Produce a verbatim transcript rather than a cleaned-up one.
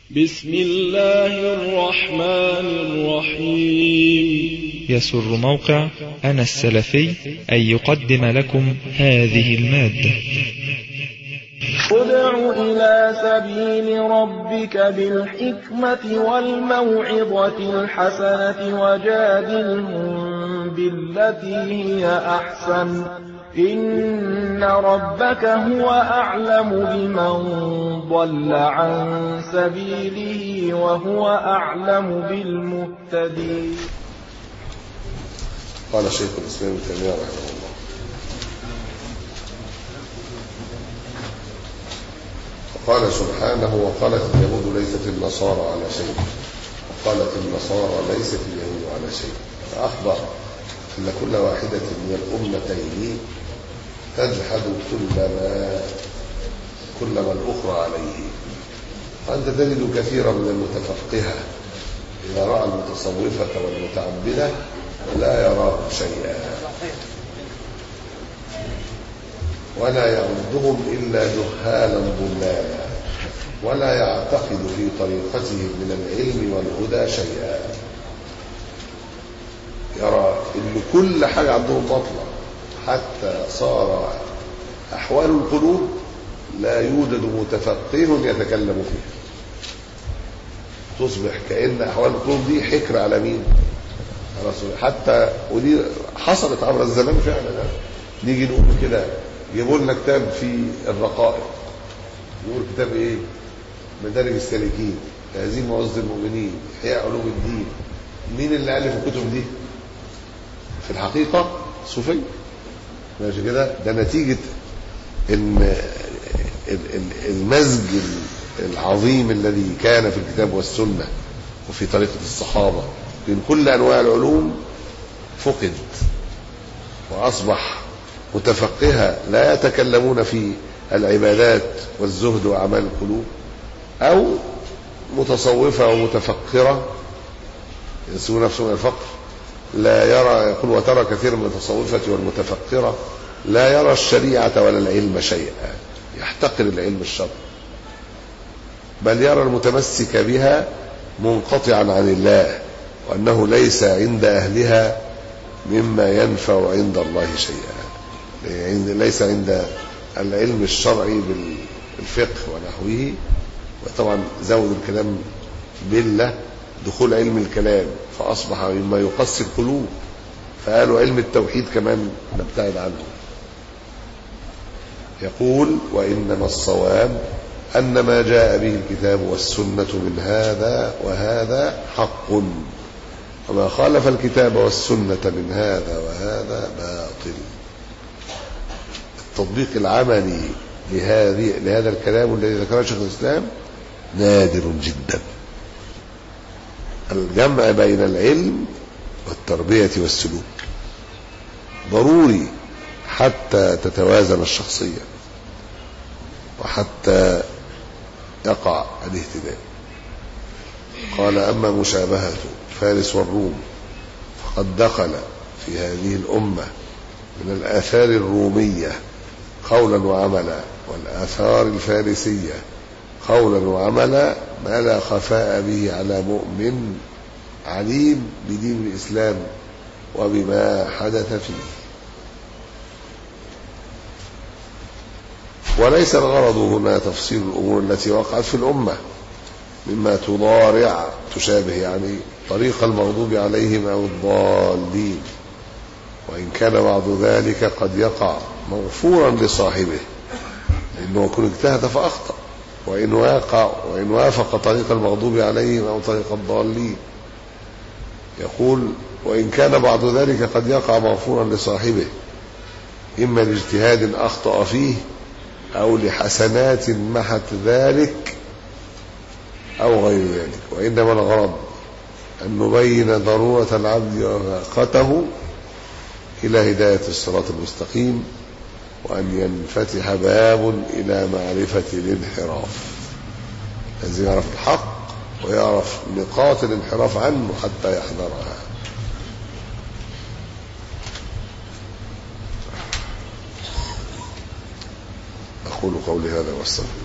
بسم الله الرحمن الرحيم. يسر موقع أنا السلفي أن يقدم لكم هذه المادة. ادع إلى سبيل ربك بالحكمة والموعظة الحسنة وجادلهم بالتي هي أحسن إن ربك هو أعلم بمن ضل عن سبيله وهو أعلم بالمهتدين. قال شيخ الإسلام ابن تيمية رحمه الله: قال سبحانه: وقالت اليهود ليست النصارى على شيء، وقالت النصارى ليست اليهود على شيء. فأخبر أن كل واحدة من الأمتين تجحد كل ما كل ما الأخرى عليه. وأنت تجد كثيرا من المتفقهة إذا رأى المتصوفة والمتعبدة لا يراه شيئا ولا يعدهم إلا جهالا ضلالا ولا يعتقد في طريقتهم من العلم والهدى شيئا. يرى إن كل حاجة عندهم بطلة، حتى صار أحوال القلوب لا يوجد متفقه يتكلم فيها. تصبح كأن أحوال القلوب دي حكر على مين؟ على رسول. حتى ودي حصلت عبر الزمان فعلا. نيجي نقول كده يجيبوا لنا كتاب في الرقائق، يقول كتاب ايه؟ مدارج السالكين، تهذيب معز المؤمنين، احياء علوم الدين. مين اللي الف الكتب دي؟ في الحقيقه صوفيه. ماشي كده؟ ده نتيجه ان المزج العظيم الذي كان في الكتاب والسنه وفي طريقه الصحابه بين كل انواع العلوم فقد، واصبح متفقهة لا يتكلمون في العبادات والزهد وأعمال القلوب، أو متصوفة ومتفقرة ينسون نفسهم الفقر لا يرى. يقول: وترى كثير من المتصوفة والمتفقرة لا يرى الشريعة ولا العلم شيئا، يحتقر العلم الشرعي، بل يرى المتمسك بها منقطعا عن الله، وأنه ليس عند أهلها مما ينفع عند الله شيئا. ليس عند العلم الشرعي بالفقه ونحوه. وطبعا زود الكلام بالله دخول علم الكلام، فأصبح مما يقسي القلوب، فقالوا علم التوحيد كمان نبتعد عنه. يقول: وإنما الصواب أن ما جاء به الكتاب والسنة من هذا وهذا حق، وما خالف الكتاب والسنة من هذا وهذا باطل. التطبيق العملي لهذه لهذا الكلام الذي ذكره شيخ الإسلام نادر جدا. الجمع بين العلم والتربية والسلوك ضروري حتى تتوازن الشخصية وحتى يقع الاهتداء. قال: أما مشابهة فارس والروم فقد دخل في هذه الأمة من الآثار الرومية قولا وعملا، والآثار الفارسية قولا وعملا، ما لا خفاء به على مؤمن عليم بدين الإسلام وبما حدث فيه. وليس الغرض هنا تفصيل الأمور التي وقعت في الأمة مما تضارع تشابه يعني طريق المغضوب عليهم أو الضالين، وإن كان بعض ذلك قد يقع مغفورا لصاحبه لأنه يكون اجتهد فأخطأ، وإن واقع وإن وافق طريق المغضوب عليهم أو طريق الضالين. يقول: وإن كان بعض ذلك قد يقع مغفورا لصاحبه، إما لاجتهاد أخطأ فيه أو لحسنات محت ذلك أو غير ذلك. وإنما الغرض أن نبين ضرورة العبد وفاقته إلى هداية الصراط المستقيم، وأن ينفتح باب إلى معرفة الانحراف. لازم يعرف الحق ويعرف نقاط الانحراف عنه حتى يحذرها. أقول قولي هذا واستغفر